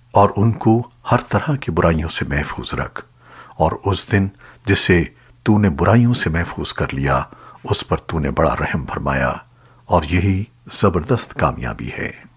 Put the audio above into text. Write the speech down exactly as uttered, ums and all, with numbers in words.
और उनको हर तरह की बुराइयों से महफूज रख। और उस दिन जिसे तूने बुराइयों से महफूज कर लिया, उस पर तूने बड़ा रहम फरमाया, और यही जबरदस्त कामयाबी है।